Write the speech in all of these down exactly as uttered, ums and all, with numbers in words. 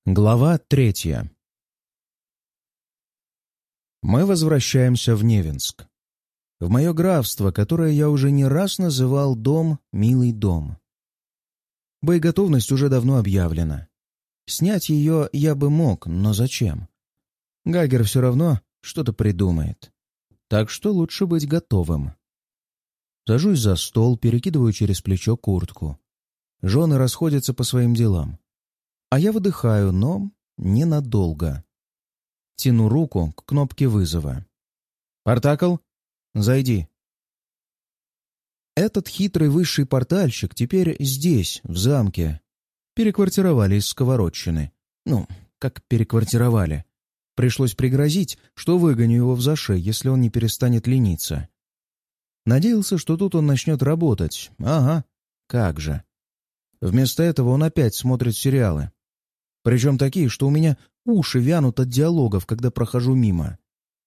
Глава третья. Мы возвращаемся в Невинск. В мое графство, которое я уже не раз называл дом «Милый дом». Боеготовность уже давно объявлена. Снять ее я бы мог, но зачем? Гагер все равно что-то придумает. Так что лучше быть готовым. Сажусь за стол, перекидываю через плечо куртку. Жены расходятся по своим делам. А я выдыхаю, но ненадолго. Тяну руку к кнопке вызова. «Портакл, зайди». Этот хитрый высший портальщик теперь здесь, в замке. Переквартировали из Сковородщины. Ну, как переквартировали. Пришлось пригрозить, что выгоню его в зашей, если он не перестанет лениться. Надеялся, что тут он начнет работать. Ага, как же. Вместо этого он опять смотрит сериалы. Причем такие, что у меня уши вянут от диалогов, когда прохожу мимо.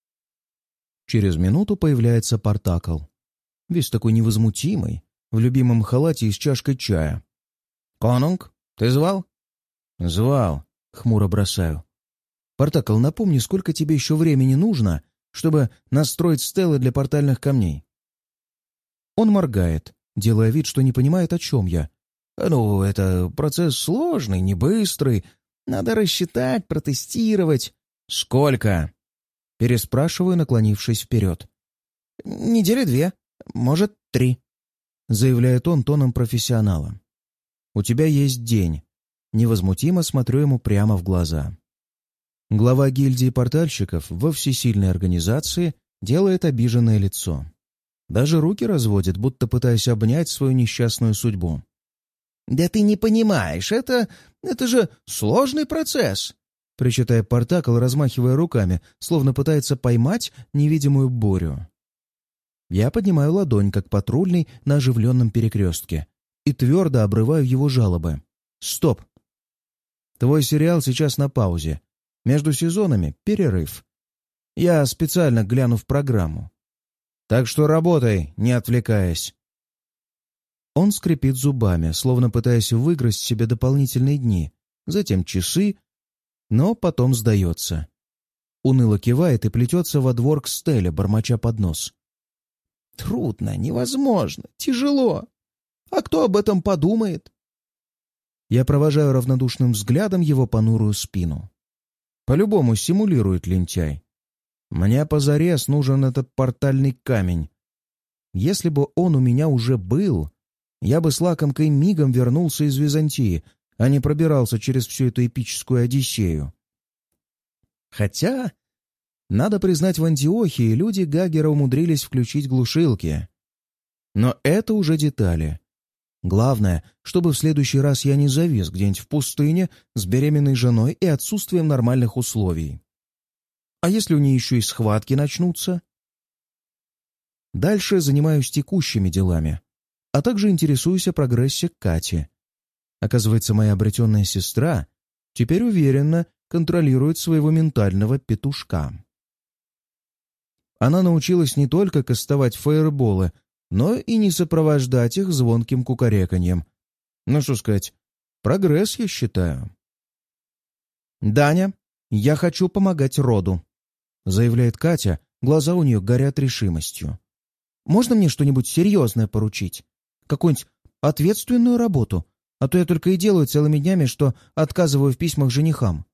Через минуту появляется Портакл. Весь такой невозмутимый, в любимом халате и с чашкой чая. «Конунг, ты звал?» «Звал», — хмуро бросаю. «Портакл, напомни, сколько тебе еще времени нужно, чтобы настроить стелы для портальных камней?» Он моргает, делая вид, что не понимает, о чем я. «Ну, это процесс сложный, не быстрый. Надо рассчитать, протестировать». «Сколько?» — переспрашиваю, наклонившись вперед. «Недели две, может, три», — заявляет он тоном профессионала. «У тебя есть день». Невозмутимо смотрю ему прямо в глаза. Глава гильдии портальщиков во всесильной организации делает обиженное лицо. Даже руки разводит, будто пытаясь обнять свою несчастную судьбу. «Да ты не понимаешь, это... это же сложный процесс!» — причитает Портакл, размахивая руками, словно пытается поймать невидимую бурю. Я поднимаю ладонь, как патрульный на оживленном перекрестке, и твердо обрываю его жалобы. «Стоп! Твой сериал сейчас на паузе. Между сезонами перерыв. Я специально гляну в программу. Так что работай, не отвлекаясь». Он скрипит зубами, словно пытаясь выиграть себе дополнительные дни, затем часы, но потом сдается. Уныло кивает и плетется во двор к Стелле, бормоча под нос. «Трудно, невозможно, тяжело. А кто об этом подумает?» Я провожаю равнодушным взглядом его понурую спину. По-любому симулирует лентяй. Мне позарез нужен этот портальный камень. Если бы он у меня уже был, я бы с лакомкой мигом вернулся из Византии, а не пробирался через всю эту эпическую Одиссею. Хотя, надо признать, в Антиохии люди Гагера умудрились включить глушилки. Но это уже детали. Главное, чтобы в следующий раз я не завис где-нибудь в пустыне с беременной женой и отсутствием нормальных условий. А если у нее еще и схватки начнутся? Дальше занимаюсь текущими делами, а также интересуюсь о прогрессе Кати. Оказывается, моя обретенная сестра теперь уверенно контролирует своего ментального петушка. Она научилась не только кастовать фаерболы, но и не сопровождать их звонким кукареканьем. Ну, что сказать, прогресс, я считаю. «Даня, я хочу помогать роду», — заявляет Катя, глаза у нее горят решимостью. «Можно мне что-нибудь серьезное поручить? Какую-нибудь ответственную работу? А то я только и делаю целыми днями, что отказываю в письмах женихам».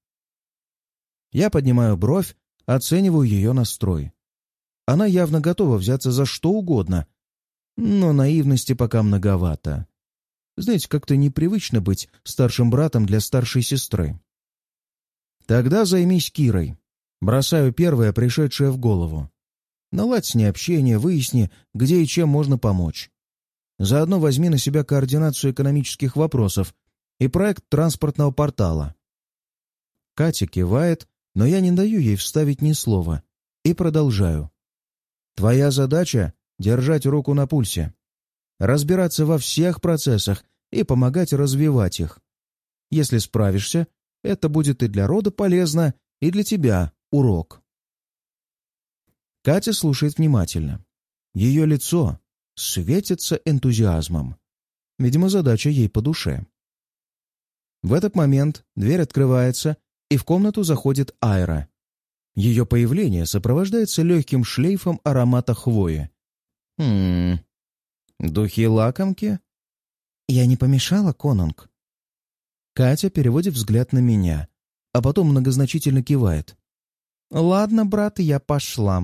Я поднимаю бровь, оцениваю ее настрой. Она явно готова взяться за что угодно, но наивности пока многовато. Знаете, как-то непривычно быть старшим братом для старшей сестры. «Тогда займись Кирой». Бросаю первое, пришедшее в голову. Наладь с ней общение, выясни, где и чем можно помочь. Заодно возьми на себя координацию экономических вопросов и проект транспортного портала. Катя кивает, но я не даю ей вставить ни слова, и продолжаю. Твоя задача — держать руку на пульсе, разбираться во всех процессах и помогать развивать их. Если справишься, это будет и для рода полезно, и для тебя урок. Катя слушает внимательно. Ее лицо светится энтузиазмом. Видимо, задача ей по душе. В этот момент дверь открывается, и в комнату заходит Айра. Ее появление сопровождается легким шлейфом аромата хвои. «Хм... Духи-лакомки?» «Я не помешала, конунг?» Катя переводит взгляд на меня, а потом многозначительно кивает. «Ладно, брат, я пошла».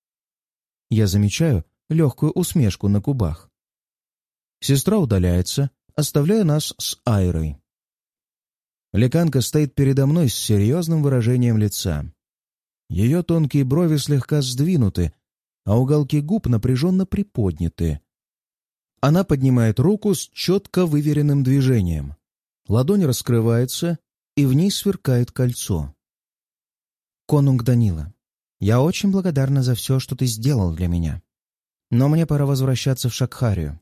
Я замечаю легкую усмешку на губах. Сестра удаляется, оставляя нас с Айрой. Леканка стоит передо мной с серьезным выражением лица. Ее тонкие брови слегка сдвинуты, а уголки губ напряженно приподняты. Она поднимает руку с четко выверенным движением. Ладонь раскрывается, и в ней сверкает кольцо. «Конунг Данила, я очень благодарна за все, что ты сделал для меня. Но мне пора возвращаться в Шакхарию».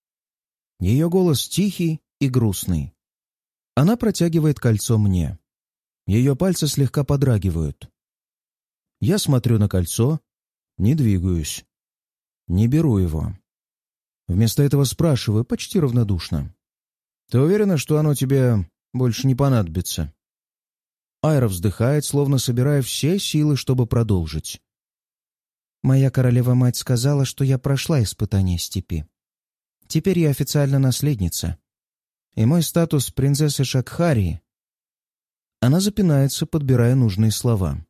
Ее голос тихий и грустный. Она протягивает кольцо мне. Ее пальцы слегка подрагивают. Я смотрю на кольцо, не двигаюсь. Не беру его. Вместо этого спрашиваю почти равнодушно. «Ты уверена, что оно тебе больше не понадобится?» Айра вздыхает, словно собирая все силы, чтобы продолжить. «Моя королева-мать сказала, что я прошла испытание степи. Теперь я официально наследница. И мой статус принцессы Шакхарии...» Она запинается, подбирая нужные слова.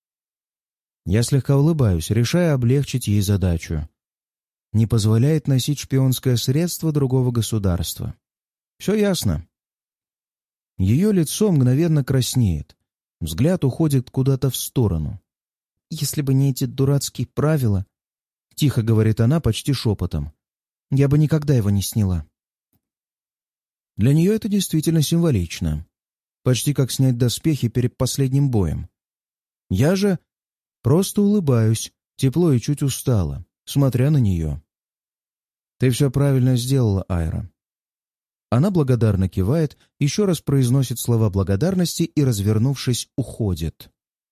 Я слегка улыбаюсь, решая облегчить ей задачу. Не позволяет носить шпионское средство другого государства. Все ясно. Ее лицо мгновенно краснеет. Взгляд уходит куда-то в сторону. «Если бы не эти дурацкие правила...» — тихо говорит она почти шепотом. «Я бы никогда его не сняла». Для нее это действительно символично. Почти как снять доспехи перед последним боем. Я же просто улыбаюсь, тепло и чуть устало, смотря на нее. «Ты все правильно сделала, Айра». Она благодарно кивает, еще раз произносит слова благодарности и, развернувшись, уходит.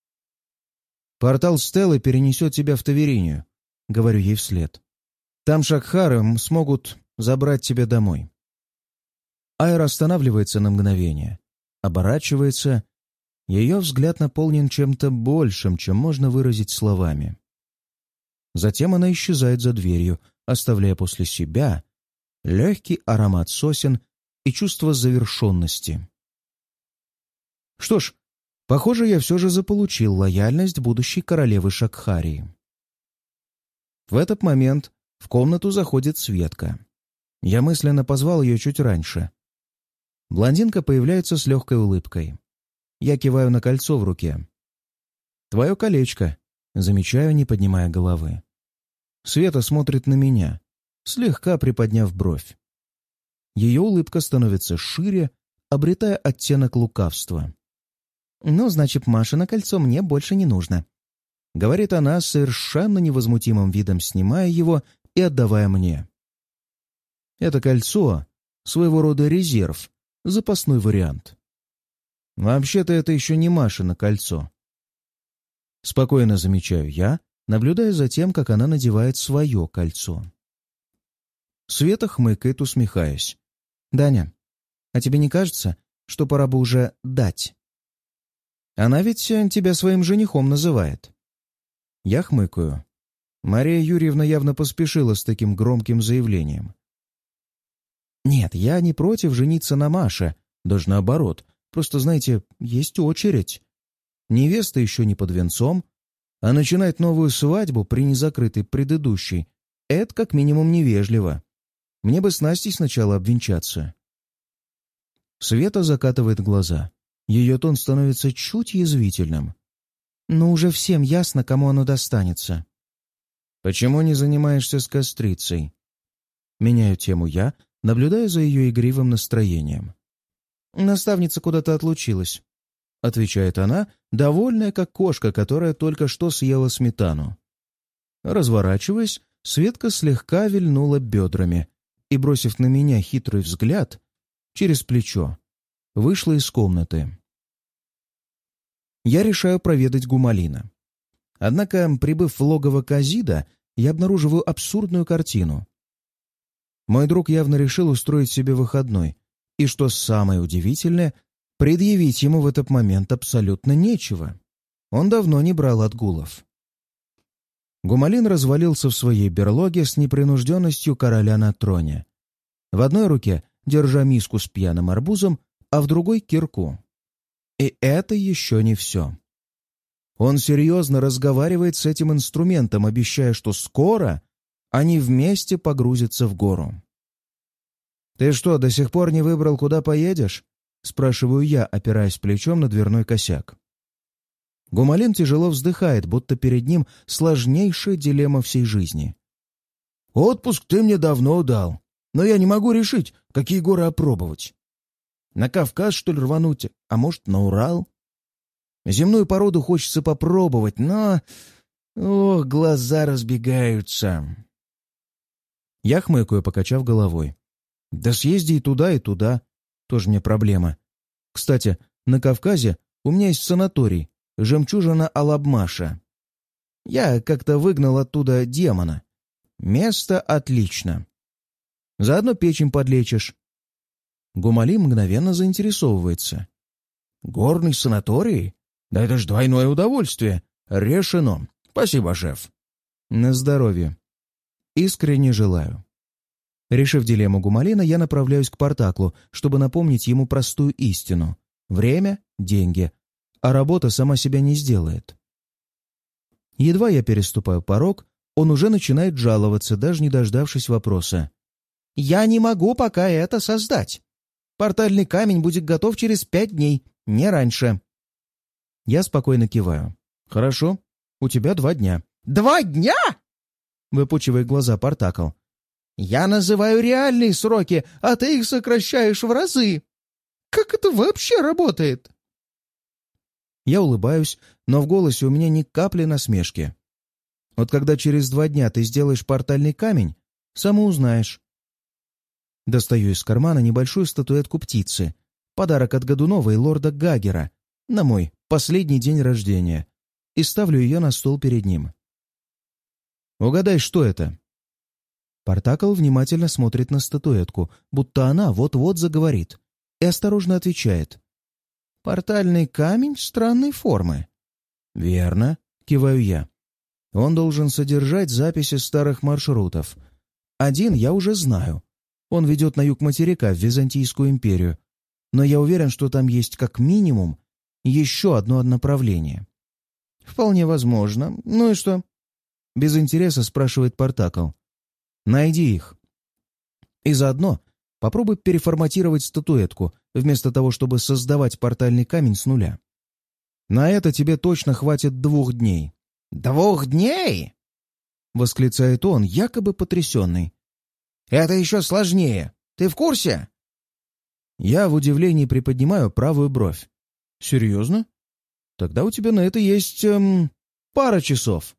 «Портал Стеллы перенесет тебя в Таверинию», — говорю ей вслед. «Там шакхары смогут забрать тебя домой». Айра останавливается на мгновение, оборачивается. Ее взгляд наполнен чем-то большим, чем можно выразить словами. Затем она исчезает за дверью, оставляя после себя легкий аромат сосен и чувство завершенности. Что ж, похоже, я все же заполучил лояльность будущей королевы Шакхарии. В этот момент в комнату заходит Светка. Я мысленно позвал ее чуть раньше. Блондинка появляется с легкой улыбкой. Я киваю на кольцо в руке. «Твое колечко», — замечаю, не поднимая головы. Света смотрит на меня, слегка приподняв бровь. Ее улыбка становится шире, обретая оттенок лукавства. «Ну, значит, Машино кольцо мне больше не нужно», — говорит она с совершенно невозмутимым видом, снимая его и отдавая мне. Это кольцо — своего рода резерв, запасной вариант. Вообще-то это еще не Машино кольцо. Спокойно замечаю я, наблюдая за тем, как она надевает свое кольцо. Света хмыкает, усмехаясь. «Даня, а тебе не кажется, что пора бы уже дать? Она ведь тебя своим женихом называет». Я хмыкаю. Мария Юрьевна явно поспешила с таким громким заявлением. «Нет, я не против жениться на Маше, даже наоборот. Просто, знаете, есть очередь. Невеста еще не под венцом, а начинать новую свадьбу при незакрытой предыдущей — это как минимум невежливо. Мне бы с Настей сначала обвенчаться». Света закатывает глаза. Ее тон становится чуть язвительным. «Но уже всем ясно, кому оно достанется». «Почему не занимаешься с кострицей?» Меняю тему я, наблюдая за ее игривым настроением. «Наставница куда-то отлучилась», — отвечает она, довольная как кошка, которая только что съела сметану. Разворачиваясь, Светка слегка вильнула бедрами и, бросив на меня хитрый взгляд, через плечо, вышла из комнаты. Я решаю проведать Гумалина. Однако, прибыв в логово Казида, я обнаруживаю абсурдную картину. Мой друг явно решил устроить себе выходной, и, что самое удивительное, Предъявить ему в этот момент абсолютно нечего. Он давно не брал отгулов. Гумалин развалился в своей берлоге с непринужденностью короля на троне. В одной руке держа миску с пьяным арбузом, а в другой — кирку. И это еще не все. Он серьезно разговаривает с этим инструментом, обещая, что скоро они вместе погрузятся в гору. «Ты что, до сих пор не выбрал, куда поедешь?» — спрашиваю я, опираясь плечом на дверной косяк. Гумалин тяжело вздыхает, будто перед ним сложнейшая дилемма всей жизни. «Отпуск ты мне давно дал, но я не могу решить, какие горы опробовать. На Кавказ, что ли, рвануть, а может, на Урал? Земную породу хочется попробовать, но... Ох, глаза разбегаются». Я хмыкаю, покачав головой. «Да съезди и туда, и туда. Тоже мне проблема. Кстати, на Кавказе у меня есть санаторий, жемчужина Алабмаша. Я как-то выгнал оттуда демона. Место отлично. Заодно печень подлечишь». Гумали мгновенно заинтересовывается. «Горный санаторий? Да это ж двойное удовольствие. Решено. Спасибо, шеф». «На здоровье. Искренне желаю». Решив дилемму Гумалина, я направляюсь к Портаклу, чтобы напомнить ему простую истину. Время — деньги, а работа сама себя не сделает. Едва я переступаю порог, он уже начинает жаловаться, даже не дождавшись вопроса. «Я не могу пока это создать. Портальный камень будет готов через пять дней, не раньше». Я спокойно киваю. «Хорошо, у тебя два дня». «Два дня?» — выпучивает глаза Портакл. «Я называю реальные сроки, а ты их сокращаешь в разы. Как это вообще работает?» Я улыбаюсь, но в голосе у меня ни капли насмешки. «Вот когда через два дня ты сделаешь портальный камень, сам узнаешь». Достаю из кармана небольшую статуэтку птицы, подарок от Годунова и лорда Гагера, на мой последний день рождения, и ставлю ее на стол перед ним. «Угадай, что это?» Портакл внимательно смотрит на статуэтку, будто она вот-вот заговорит, и осторожно отвечает. «Портальный камень странной формы». «Верно», — киваю я. «Он должен содержать записи старых маршрутов. Один я уже знаю. Он ведет на юг материка, в Византийскую империю. Но я уверен, что там есть как минимум еще одно направление». «Вполне возможно. Ну и что?» Без интереса спрашивает Портакл. «Найди их. И заодно попробуй переформатировать статуэтку, вместо того, чтобы создавать портальный камень с нуля. На это тебе точно хватит двух дней». «Двух дней?» — восклицает он, якобы потрясенный. «Это еще сложнее. Ты в курсе?» Я в удивлении приподнимаю правую бровь. «Серьезно? Тогда у тебя на это есть... Эм, пара часов».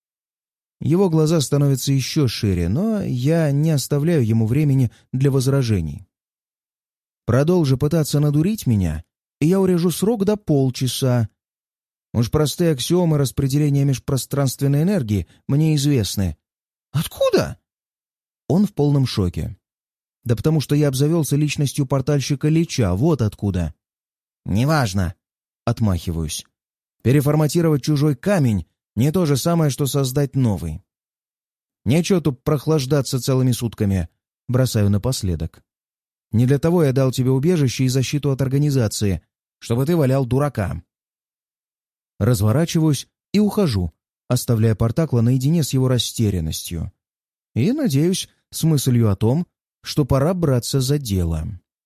Его глаза становятся еще шире, но я не оставляю ему времени для возражений. Продолжи пытаться надурить меня, и я урежу срок до полчаса. Уж простые аксиомы распределения межпространственной энергии мне известны. «Откуда?» Он в полном шоке. «Да потому что я обзавелся личностью портальщика Лича, вот откуда». «Неважно», — отмахиваюсь. «Переформатировать чужой камень — не то же самое, что создать новый. Нечего тут прохлаждаться целыми сутками», — бросаю напоследок. «Не для того я дал тебе убежище и защиту от организации, чтобы ты валял дурака». Разворачиваюсь и ухожу, оставляя Портакла наедине с его растерянностью. И, надеюсь, с мыслью о том, что пора браться за дело.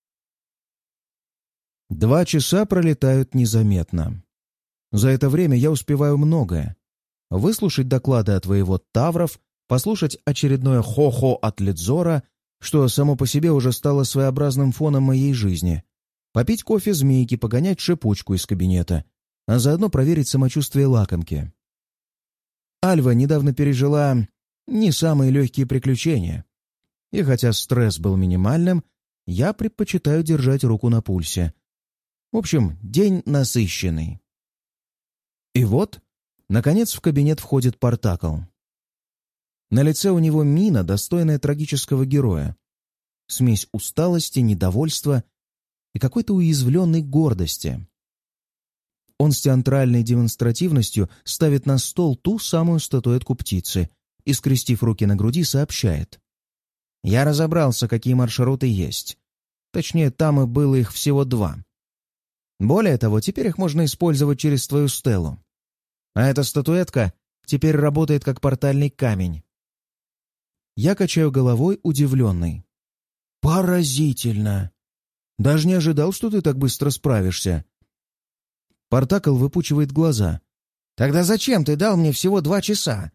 Два часа пролетают незаметно. За это время я успеваю многое. Выслушать доклады от воевод Тавров, послушать очередное хо-хо от Ледзора, что само по себе уже стало своеобразным фоном моей жизни, попить кофе змейки, погонять шипучку из кабинета, а заодно проверить самочувствие лакомки. Альва недавно пережила не самые легкие приключения, и хотя стресс был минимальным, я предпочитаю держать руку на пульсе. В общем, день насыщенный. И вот, наконец, в кабинет входит Портакл. На лице у него мина, достойная трагического героя. Смесь усталости, недовольства и какой-то уязвленной гордости. Он с театральной демонстративностью ставит на стол ту самую статуэтку птицы и, скрестив руки на груди, сообщает: «Я разобрался, какие маршруты есть. Точнее, там и было их всего два. Более того, теперь их можно использовать через твою стелу. А эта статуэтка теперь работает как портальный камень». Я качаю головой, удивленный. «Поразительно! Даже не ожидал, что ты так быстро справишься». Спартакл выпучивает глаза. «Тогда зачем ты дал мне всего два часа?»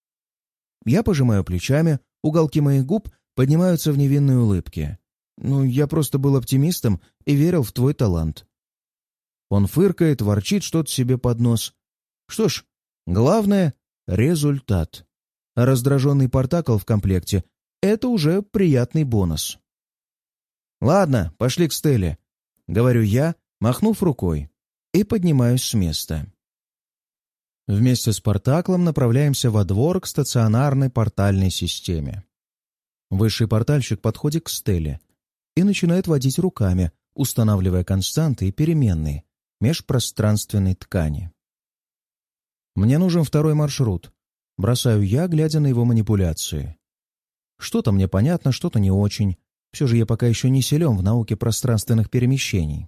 Я пожимаю плечами, уголки моих губ поднимаются в невинные улыбки. «Ну, я просто был оптимистом и верил в твой талант». Он фыркает, ворчит что-то себе под нос. Что ж, главное — результат. А раздраженный Спартакл в комплекте — это уже приятный бонус. «Ладно, пошли к Стелле», — говорю я, махнув рукой, и поднимаюсь с места. Вместе с Спартаклом направляемся во двор к стационарной портальной системе. Высший портальщик подходит к Стелле и начинает водить руками, устанавливая константы и переменные межпространственной ткани. «Мне нужен второй маршрут», — бросаю я, глядя на его манипуляции. Что-то мне понятно, что-то не очень. Все же я пока еще не силен в науке пространственных перемещений.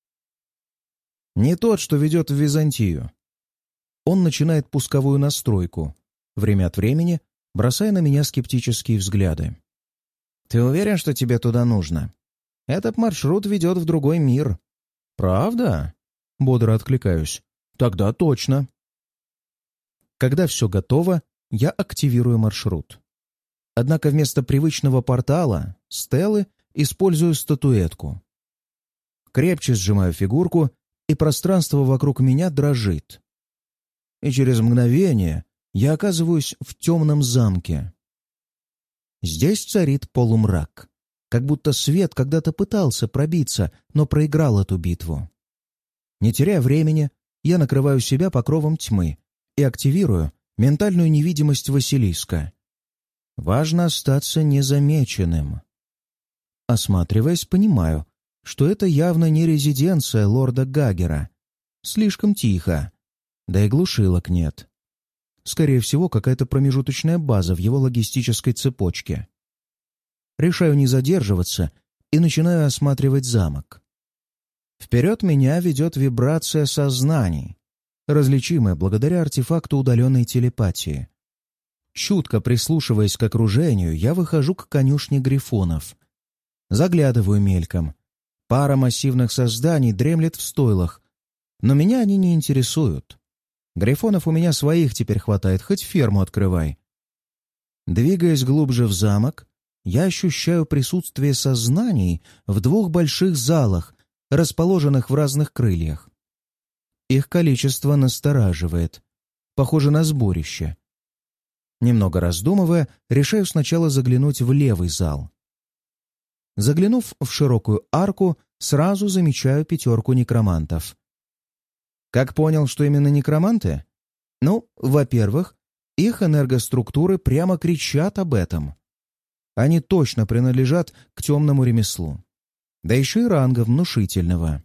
«Не тот, что ведет в Византию». Он начинает пусковую настройку, время от времени бросая на меня скептические взгляды. «Ты уверен, что тебе туда нужно? Этот маршрут ведет в другой мир». «Правда?» — бодро откликаюсь. «Тогда точно». Когда все готово, я активирую маршрут. Однако вместо привычного портала, стелы, использую статуэтку. Крепче сжимаю фигурку, и пространство вокруг меня дрожит. И через мгновение я оказываюсь в темном замке. Здесь царит полумрак, как будто свет когда-то пытался пробиться, но проиграл эту битву. Не теряя времени, я накрываю себя покровом тьмы и активирую ментальную невидимость Василиска. Важно остаться незамеченным. Осматриваясь, понимаю, что это явно не резиденция лорда Гаггера. Слишком тихо, да и глушилок нет. Скорее всего, какая-то промежуточная база в его логистической цепочке. Решаю не задерживаться и начинаю осматривать замок. Вперед меня ведет вибрация сознаний, различимая благодаря артефакту удаленной телепатии. Чутко прислушиваясь к окружению, я выхожу к конюшне грифонов. Заглядываю мельком. Пара массивных созданий дремлет в стойлах, но меня они не интересуют. Грифонов у меня своих теперь хватает, хоть ферму открывай. Двигаясь глубже в замок, я ощущаю присутствие сознаний в двух больших залах, расположенных в разных крыльях. Их количество настораживает. Похоже на сборище. Немного раздумывая, решаю сначала заглянуть в левый зал. Заглянув в широкую арку, сразу замечаю пятерку некромантов. Как понял, что именно некроманты? Ну, во-первых, их энергоструктуры прямо кричат об этом. Они точно принадлежат к темному ремеслу. Да еще и ранга внушительного.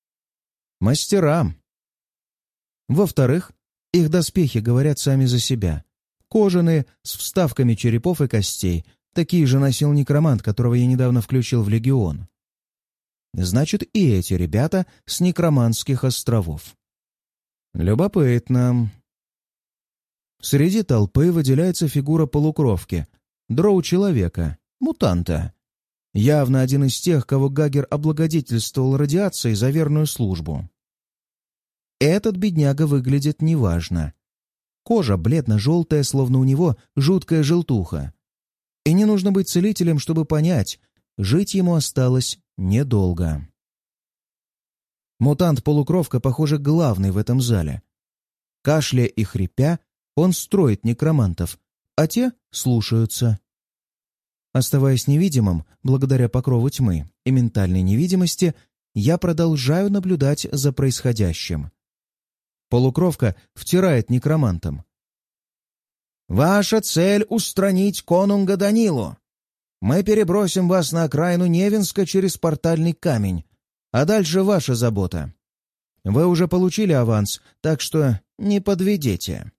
Мастера. Во-вторых, их доспехи говорят сами за себя. Кожаные, с вставками черепов и костей. Такие же носил некромант, которого я недавно включил в легион. Значит, и эти ребята с некроманских островов. Любопытно. Среди толпы выделяется фигура полукровки, дроу-человека, мутанта. Явно один из тех, кого Гаггер облагодетельствовал радиацией за верную службу. Этот бедняга выглядит неважно. Кожа бледно-желтая, словно у него жуткая желтуха. И не нужно быть целителем, чтобы понять, жить ему осталось недолго. Мутант-полукровка, похоже, главный в этом зале. Кашляя и хрипя, он строит некромантов, а те слушаются. Оставаясь невидимым, благодаря покрову тьмы и ментальной невидимости, я продолжаю наблюдать за происходящим. Полукровка втирает некромантам. «Ваша цель — устранить конунга Данилу. Мы перебросим вас на окраину Невинска через портальный камень. А дальше ваша забота. Вы уже получили аванс, так что не подведите.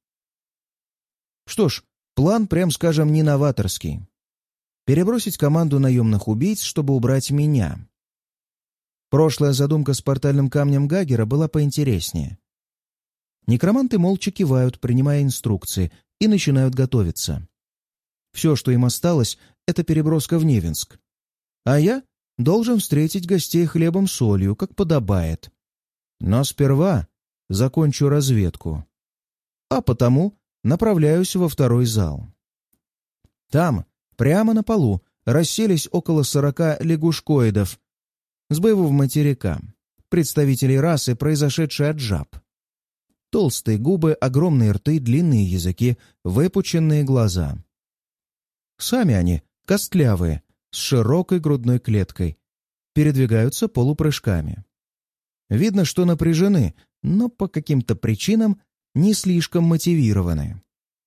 Что ж, план, прям скажем, не новаторский. Перебросить команду наемных убийц, чтобы убрать меня. Прошлая задумка с портальным камнем Гагера была поинтереснее. Некроманты молча кивают, принимая инструкции, и начинают готовиться. Все, что им осталось, это переброска в Невинск. А я должен встретить гостей хлебом-солью, как подобает. Но сперва закончу разведку. А потому направляюсь во второй зал. Там, прямо на полу, расселись около сорока лягушкоидов с боевого материка, представителей расы, произошедшей от жаб. Толстые губы, огромные рты, длинные языки, выпученные глаза. Сами они, костлявые, с широкой грудной клеткой, передвигаются полупрыжками. Видно, что напряжены, но по каким-то причинам не слишком мотивированы.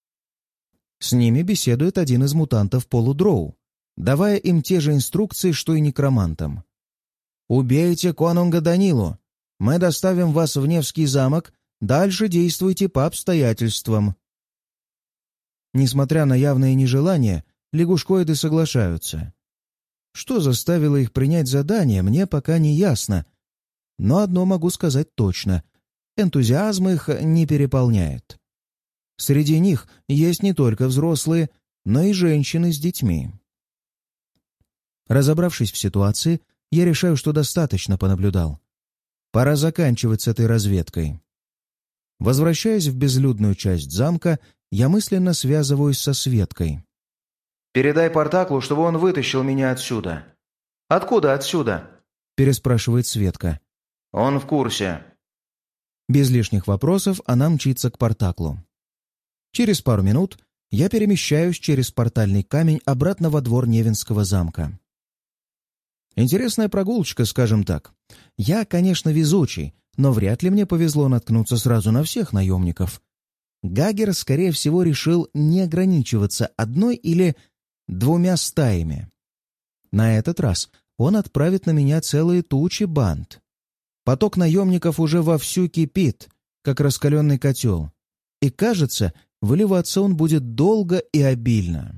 С ними беседует один из мутантов полудроу, давая им те же инструкции, что и некромантам. «Убейте конунга Данилу! Мы доставим вас в Невский замок, дальше действуйте по обстоятельствам». Несмотря на явное нежелание, лягушкоиды соглашаются. Что заставило их принять задание, мне пока не ясно. Но одно могу сказать точно — энтузиазм их не переполняет. Среди них есть не только взрослые, но и женщины с детьми. Разобравшись в ситуации, я решаю, что достаточно понаблюдал. Пора заканчивать с этой разведкой. Возвращаясь в безлюдную часть замка, я мысленно связываюсь со Светкой. «Передай Портаклу, чтобы он вытащил меня отсюда». «Откуда отсюда?» — переспрашивает Светка. «Он в курсе». Без лишних вопросов она мчится к Портаклу. Через пару минут я перемещаюсь через портальный камень обратно во двор Невинского замка. Интересная прогулочка, скажем так. Я, конечно, везучий, но вряд ли мне повезло наткнуться сразу на всех наемников. Гагер, скорее всего, решил не ограничиваться одной или двумя стаями. На этот раз он отправит на меня целые тучи банд. Поток наемников уже вовсю кипит, как раскаленный котел. И, кажется, выливаться он будет долго и обильно.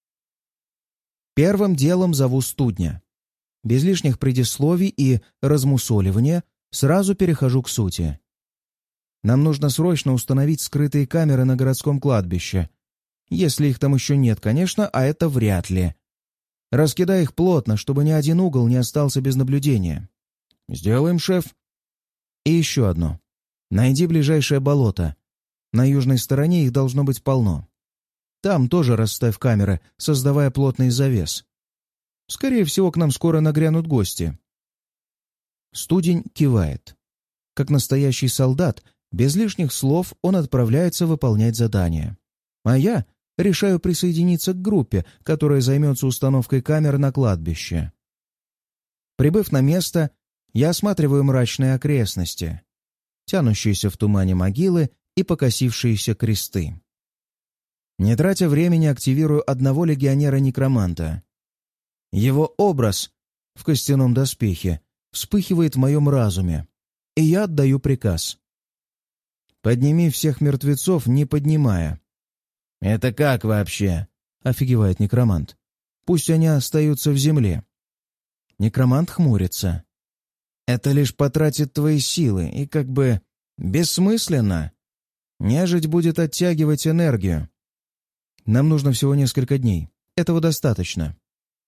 Первым делом зову студня. Без лишних предисловий и размусоливания сразу перехожу к сути. Нам нужно срочно установить скрытые камеры на городском кладбище. Если их там еще нет, конечно, а это вряд ли. Раскидай их плотно, чтобы ни один угол не остался без наблюдения. Сделаем, шеф. И еще одно. Найди ближайшее болото. На южной стороне их должно быть полно. Там тоже расставь камеры, создавая плотный завес. Скорее всего, к нам скоро нагрянут гости. Студень кивает. Как настоящий солдат, без лишних слов он отправляется выполнять задание. А я решаю присоединиться к группе, которая займется установкой камер на кладбище. Прибыв на место, я осматриваю мрачные окрестности, тянущиеся в тумане могилы и покосившиеся кресты. Не тратя времени, активирую одного легионера-некроманта. Его образ в костяном доспехе вспыхивает в моем разуме, и я отдаю приказ. «Подними всех мертвецов, не поднимая». «Это как вообще?» — офигевает некромант. «Пусть они остаются в земле». Некромант хмурится. «Это лишь потратит твои силы, и как бы бессмысленно. Нежить будет оттягивать энергию. Нам нужно всего несколько дней. Этого достаточно».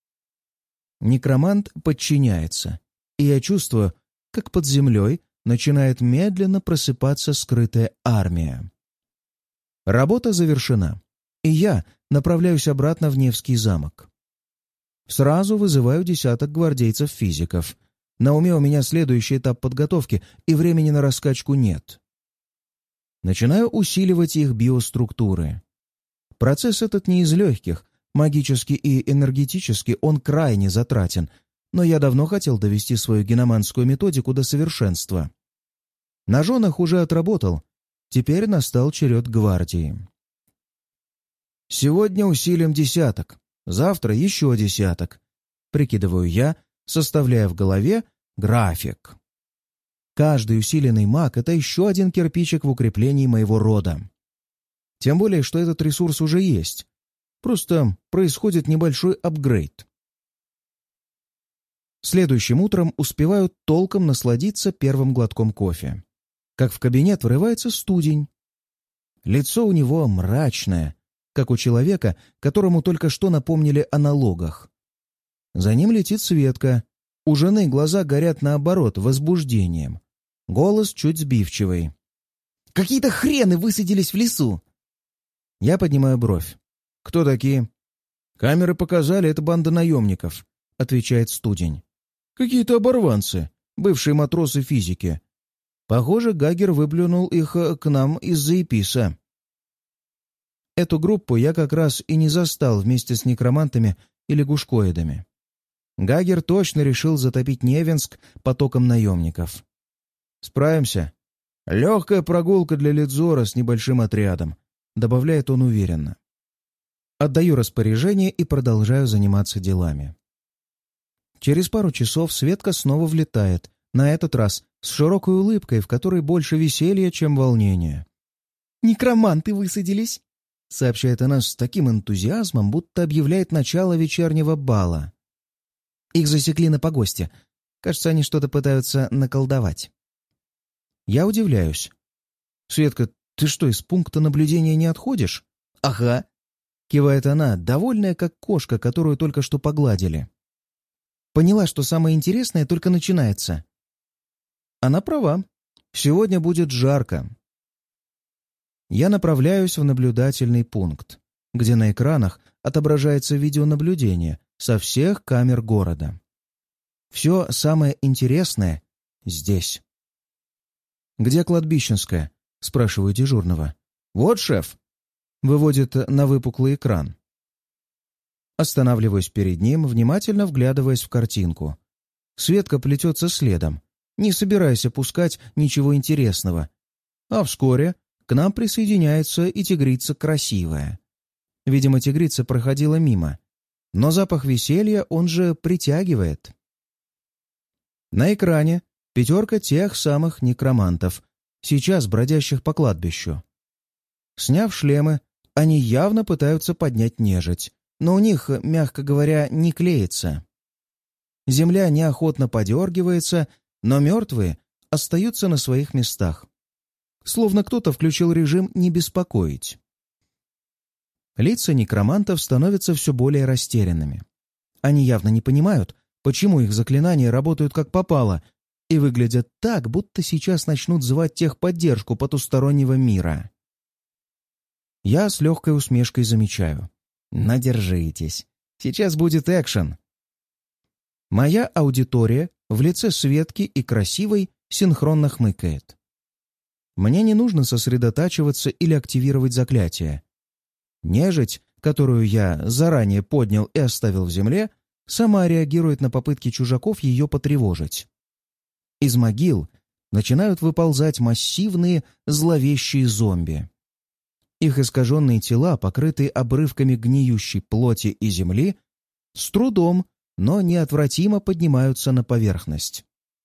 Некромант подчиняется, и я чувствую, как под землей начинает медленно просыпаться скрытая армия. Работа завершена, и я направляюсь обратно в Невский замок. Сразу вызываю десяток гвардейцев-физиков. На уме у меня следующий этап подготовки, и времени на раскачку нет. Начинаю усиливать их биоструктуры. Процесс этот не из легких. Магически и энергетически он крайне затратен, но я давно хотел довести свою геноманскую методику до совершенства. На женах уже отработал, теперь настал черед гвардии. Сегодня усилим десяток, завтра еще десяток. Прикидываю я, составляя в голове график. Каждый усиленный маг — это еще один кирпичик в укреплении моего рода. Тем более, что этот ресурс уже есть. Просто происходит небольшой апгрейд. Следующим утром успеваю толком насладиться первым глотком кофе. Как в кабинет врывается студень. Лицо у него мрачное, как у человека, которому только что напомнили о налогах. За ним летит Светка. У жены глаза горят наоборот, возбуждением. Голос чуть сбивчивый. «Какие-то хрены высадились в лесу!» Я поднимаю бровь. «Кто такие?» «Камеры показали, это банда наемников», — отвечает студень. «Какие-то оборванцы, бывшие матросы физики. Похоже, Гагер выплюнул их к нам из-за Эписа». Эту группу я как раз и не застал вместе с некромантами и лягушкоидами. Гагер точно решил затопить Невинск потоком наемников. «Справимся. Легкая прогулка для Лидзора с небольшим отрядом», — добавляет он уверенно. Отдаю распоряжение и продолжаю заниматься делами. Через пару часов Светка снова влетает, на этот раз с широкой улыбкой, в которой больше веселья, чем волнения. «Некроманты высадились», — сообщает она с таким энтузиазмом, будто объявляет начало вечернего бала. «Их засекли на погосте. Кажется, они что-то пытаются наколдовать». Я удивляюсь. «Светка, ты что, из пункта наблюдения не отходишь?» «Ага», — кивает она, довольная, как кошка, которую только что погладили. «Поняла, что самое интересное только начинается». Она права. Сегодня будет жарко. Я направляюсь в наблюдательный пункт, где на экранах отображается видеонаблюдение со всех камер города. Все самое интересное здесь. «Где кладбищенская?» — спрашиваю дежурного. «Вот, шеф!» — выводит на выпуклый экран. Останавливаюсь перед ним, внимательно вглядываясь в картинку. Светка плетется следом, не собираясь опускать ничего интересного. А вскоре к нам присоединяется и тигрица красивая. Видимо, тигрица проходила мимо, но запах веселья он же притягивает. На экране пятерка тех самых некромантов, сейчас бродящих по кладбищу. Сняв шлемы, они явно пытаются поднять нежить, но у них, мягко говоря, не клеится. Земля неохотно подергивается, но мертвые остаются на своих местах. Словно кто-то включил режим «не беспокоить». Лица некромантов становятся все более растерянными. Они явно не понимают, почему их заклинания работают как попало, и выглядят так, будто сейчас начнут звать техподдержку потустороннего мира. Я с легкой усмешкой замечаю. Надержитесь. Сейчас будет экшен. Моя аудитория в лице Светки и Красивой синхронно хмыкает. Мне не нужно сосредотачиваться или активировать заклятие. Нежить, которую я заранее поднял и оставил в земле, сама реагирует на попытки чужаков ее потревожить. Из могил начинают выползать массивные зловещие зомби. Их искаженные тела, покрытые обрывками гниющей плоти и земли, с трудом, но неотвратимо поднимаются на поверхность.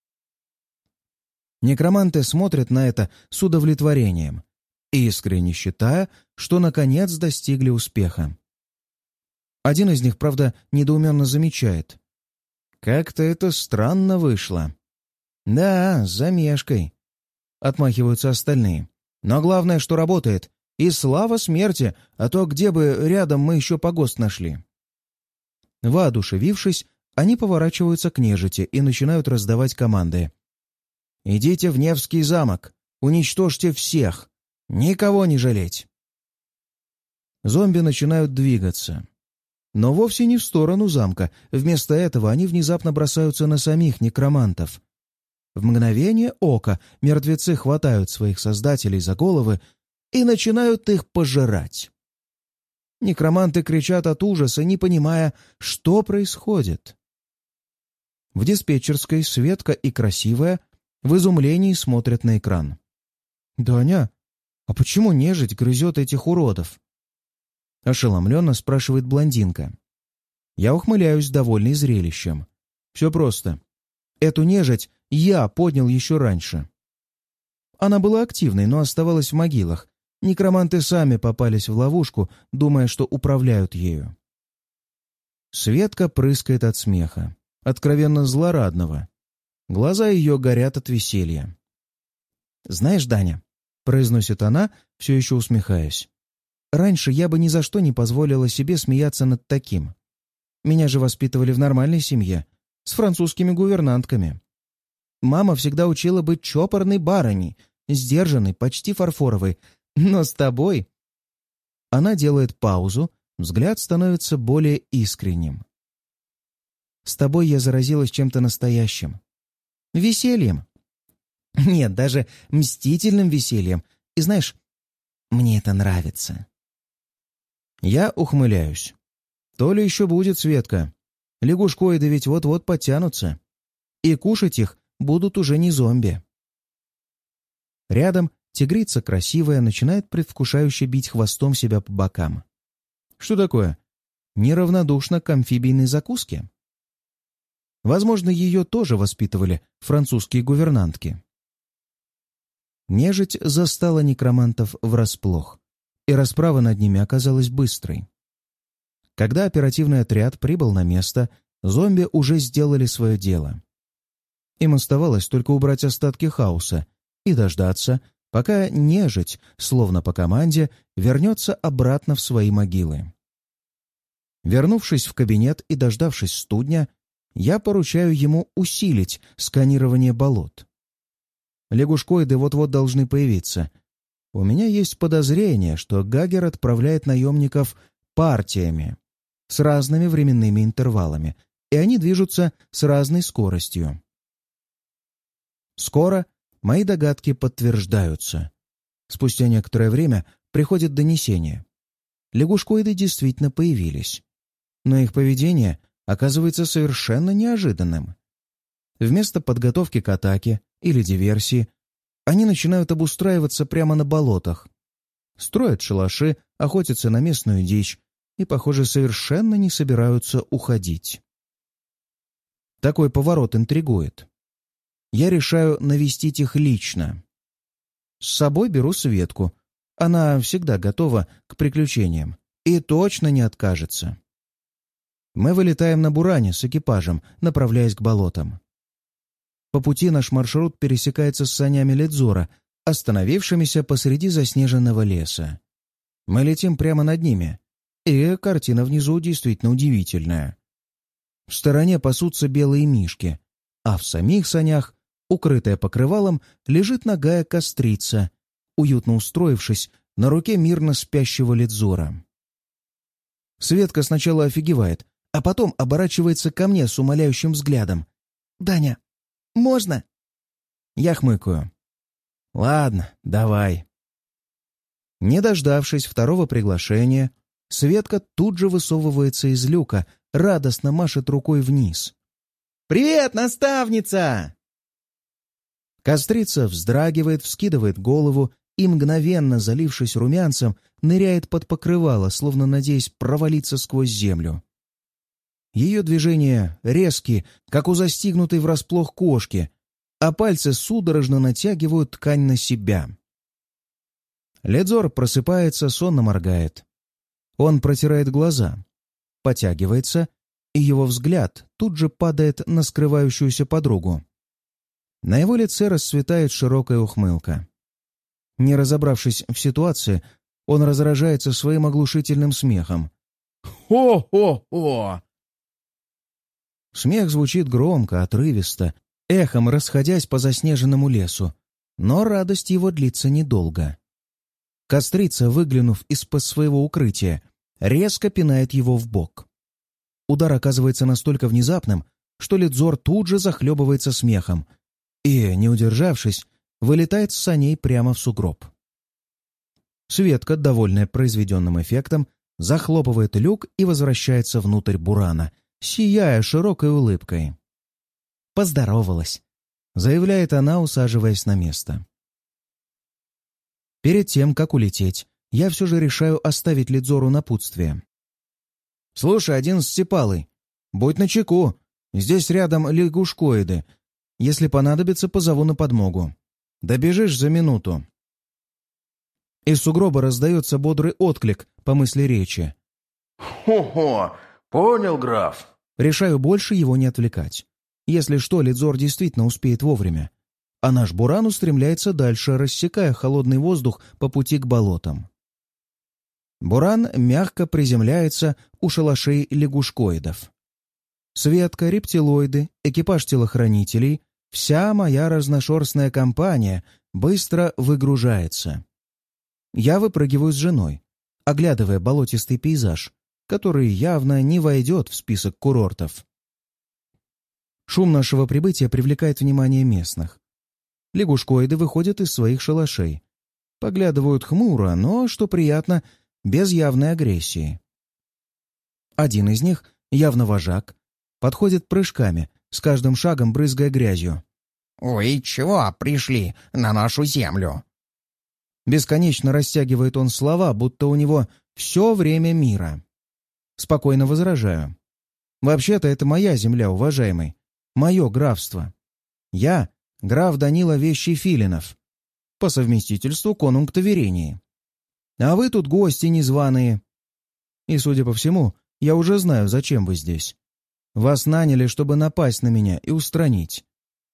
Некроманты смотрят на это с удовлетворением, искренне считая, что наконец достигли успеха. Один из них, правда, недоуменно замечает. «Как-то это странно вышло». «Да, с замешкой», — отмахиваются остальные. «Но главное, что работает. И слава смерти, а то где бы рядом мы еще погост нашли». Воодушевившись, они поворачиваются к нежити и начинают раздавать команды. «Идите в Невский замок, уничтожьте всех, никого не жалеть». Зомби начинают двигаться. Но вовсе не в сторону замка, вместо этого они внезапно бросаются на самих некромантов. В мгновение ока мертвецы хватают своих создателей за головы и начинают их пожирать. Некроманты кричат от ужаса, не понимая, что происходит. В диспетчерской Светка и Красивая в изумлении смотрят на экран. «Даня, а почему нежить грызет этих уродов?» Ошеломленно спрашивает блондинка. Я ухмыляюсь, довольный зрелищем. Все просто. Эту нежить я поднял еще раньше. Она была активной, но оставалась в могилах. Некроманты сами попались в ловушку, думая, что управляют ею. Светка прыскает от смеха, откровенно злорадного. Глаза ее горят от веселья. «Знаешь, Даня», — произносит она, все еще усмехаясь, «раньше я бы ни за что не позволила себе смеяться над таким. Меня же воспитывали в нормальной семье, с французскими гувернантками. Мама всегда учила быть чопорной барыней, сдержанной, почти фарфоровой. Но с тобой...» Она делает паузу, взгляд становится более искренним. «С тобой я заразилась чем-то настоящим. Весельем. Нет, даже мстительным весельем. И знаешь, мне это нравится». Я ухмыляюсь. То ли еще будет, Светка. Лягушкоиды ведь вот-вот подтянутся. И кушать их будут уже не зомби. Рядом тигрица красивая начинает предвкушающе бить хвостом себя по бокам. Что такое? Неравнодушна к амфибийной закуске? Возможно, ее тоже воспитывали французские гувернантки. Нежить застала некромантов врасплох, и расправа над ними оказалась быстрой. Когда оперативный отряд прибыл на место, зомби уже сделали свое дело. Им оставалось только убрать остатки хаоса и дождаться, пока нежить, словно по команде, вернется обратно в свои могилы. Вернувшись в кабинет и дождавшись студня, я поручаю ему усилить сканирование болот. Лягушкоиды вот-вот должны появиться. У меня есть подозрение, что Гагер отправляет наемников партиями, с разными временными интервалами, и они движутся с разной скоростью. Скоро мои догадки подтверждаются. Спустя некоторое время приходит донесение. Лягушкоиды действительно появились. Но их поведение оказывается совершенно неожиданным. Вместо подготовки к атаке или диверсии они начинают обустраиваться прямо на болотах. Строят шалаши, охотятся на местную дичь и, похоже, совершенно не собираются уходить. Такой поворот интригует. Я решаю навестить их лично. С собой беру Светку. Она всегда готова к приключениям и точно не откажется. Мы вылетаем на Буране с экипажем, направляясь к болотам. По пути наш маршрут пересекается с санями Ледзора, остановившимися посреди заснеженного леса. Мы летим прямо над ними, и картина внизу действительно удивительная. В стороне пасутся белые мишки, а в самих санях, укрытая покрывалом, лежит нагая кострица, уютно устроившись на руке мирно спящего Ледзора. Светка сначала офигевает, а потом оборачивается ко мне с умоляющим взглядом. «Даня, можно?» Я хмыкаю. «Ладно, давай». Не дождавшись второго приглашения, Светка тут же высовывается из люка, радостно машет рукой вниз. «Привет, наставница!» Кострица вздрагивает, вскидывает голову и, мгновенно залившись румянцем, ныряет под покрывало, словно надеясь провалиться сквозь землю. Ее движения резкие, как у застигнутой врасплох кошки, а пальцы судорожно натягивают ткань на себя. Ледзор просыпается, сонно моргает. Он протирает глаза, потягивается, и его взгляд тут же падает на скрывающуюся подругу. На его лице расцветает широкая ухмылка. Не разобравшись в ситуации, он разражается своим оглушительным смехом. «Хо-хо-хо!» Смех звучит громко, отрывисто, эхом расходясь по заснеженному лесу, но радость его длится недолго. Кострица, выглянув из-под своего укрытия, резко пинает его в бок. Удар оказывается настолько внезапным, что Ледзор тут же захлебывается смехом и, не удержавшись, вылетает с саней прямо в сугроб. Светка, довольная произведенным эффектом, захлопывает люк и возвращается внутрь Бурана, сияя широкой улыбкой. «Поздоровалась», — заявляет она, усаживаясь на место. Перед тем, как улететь, я все же решаю оставить Ледзору напутствие. «Слушай, одиннадцатипалый, будь начеку. Здесь рядом лягушкоиды. Если понадобится, позову на подмогу. Добежишь за минуту». Из сугроба раздается бодрый отклик по мысли речи. «Хо-хо! Понял, граф!» Решаю больше его не отвлекать. Если что, Лидзор действительно успеет вовремя. А наш буран устремляется дальше, рассекая холодный воздух по пути к болотам. Буран мягко приземляется у шалашей лягушкоидов. Светка, рептилоиды, экипаж телохранителей — вся моя разношерстная компания быстро выгружается. Я выпрыгиваю с женой, оглядывая болотистый пейзаж, который явно не войдет в список курортов. Шум нашего прибытия привлекает внимание местных. Лягушкоиды выходят из своих шалашей. Поглядывают хмуро, но, что приятно, без явной агрессии. Один из них, явно вожак, подходит прыжками, с каждым шагом брызгая грязью. «Вы чего пришли на нашу землю?» Бесконечно растягивает он слова, будто у него все время мира. Спокойно возражаю. «Вообще-то это моя земля, уважаемый. Мое графство. Я — граф Данила Вещий Филинов. По совместительству конунг Таверении. А вы тут гости незваные. И, судя по всему, я уже знаю, зачем вы здесь. Вас наняли, чтобы напасть на меня и устранить».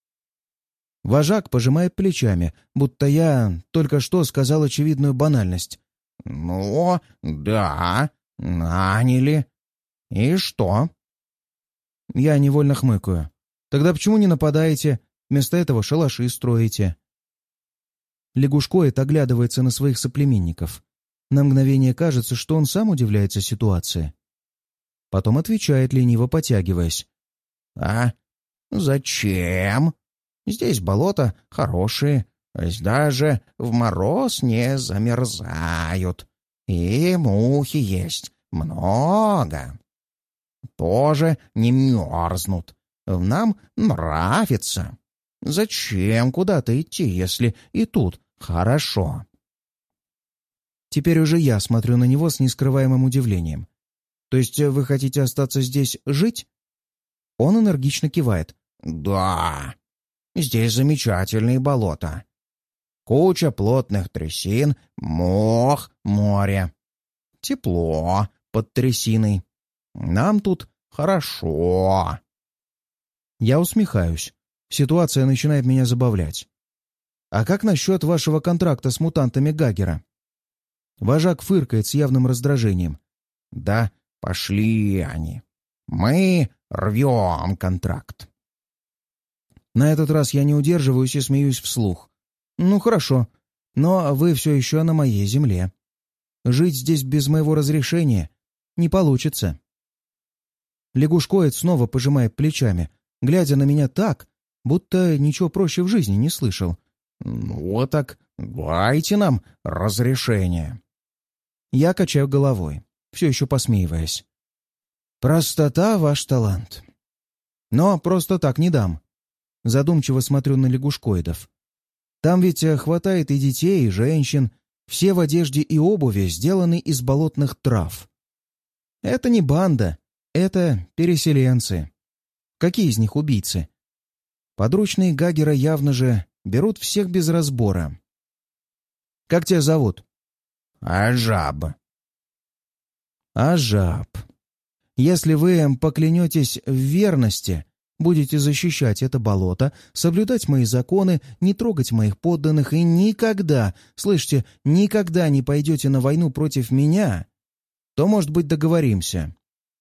Вожак пожимает плечами, будто я только что сказал очевидную банальность. «Ну, да, наняли. И что?» Я невольно хмыкаю. «Тогда почему не нападаете? Вместо этого шалаши строите?» Лягушкоид оглядывается на своих соплеменников. На мгновение кажется, что он сам удивляется ситуации. Потом отвечает, лениво потягиваясь. «А зачем? Здесь болота хорошие, даже в мороз не замерзают. И мухи есть много. Тоже не мерзнут. Нам нравится. Зачем куда-то идти, если и тут хорошо?» Теперь уже я смотрю на него с нескрываемым удивлением. «То есть вы хотите остаться здесь жить?» Он энергично кивает. «Да, здесь замечательные болота. Куча плотных трясин, мох, море. Тепло под трясиной. Нам тут хорошо». Я усмехаюсь. Ситуация начинает меня забавлять. «А как насчет вашего контракта с мутантами Гагера?» Вожак фыркает с явным раздражением. «Да пошли они. Мы рвем контракт». На этот раз я не удерживаюсь и смеюсь вслух. «Ну хорошо, но вы все еще на моей земле. Жить здесь без моего разрешения не получится». Лягушкоид снова пожимает плечами, глядя на меня так, будто ничего проще в жизни не слышал. «Ну так дайте нам разрешение». Я качаю головой, все еще посмеиваясь. «Простота — ваш талант. Но просто так не дам». Задумчиво смотрю на лягушкоидов. «Там ведь хватает и детей, и женщин. Все в одежде и обуви сделаны из болотных трав. Это не банда, это переселенцы. Какие из них убийцы? Подручные Гагера явно же берут всех без разбора. Как тебя зовут?» «Ажаб». «Ажаб. Если вы поклянетесь в верности, будете защищать это болото, соблюдать мои законы, не трогать моих подданных и никогда, слышите, никогда не пойдете на войну против меня, то, может быть, договоримся».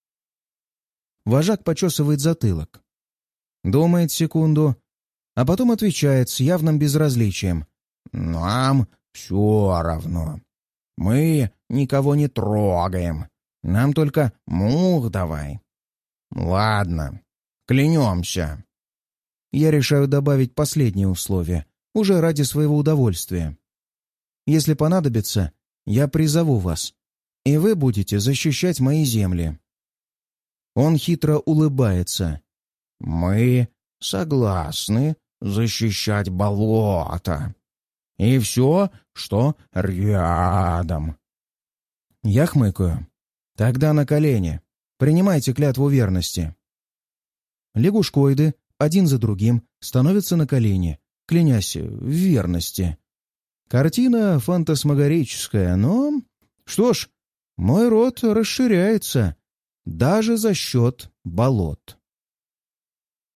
Вожак почесывает затылок. Думает секунду, а потом отвечает с явным безразличием. «Нам все равно. Мы никого не трогаем. Нам только мух давай. Ладно, клянемся». Я решаю добавить последнее условие, уже ради своего удовольствия. Если понадобится, я призову вас, и вы будете защищать мои земли. Он хитро улыбается. «Мы согласны защищать болото. И все, что рядом». Я хмыкаю. «Тогда на колени. Принимайте клятву верности». Лягушкоиды один за другим становится на колени, клянясь в верности. Картина фантасмагорическая, но... Что ж, мой род расширяется даже за счет болот.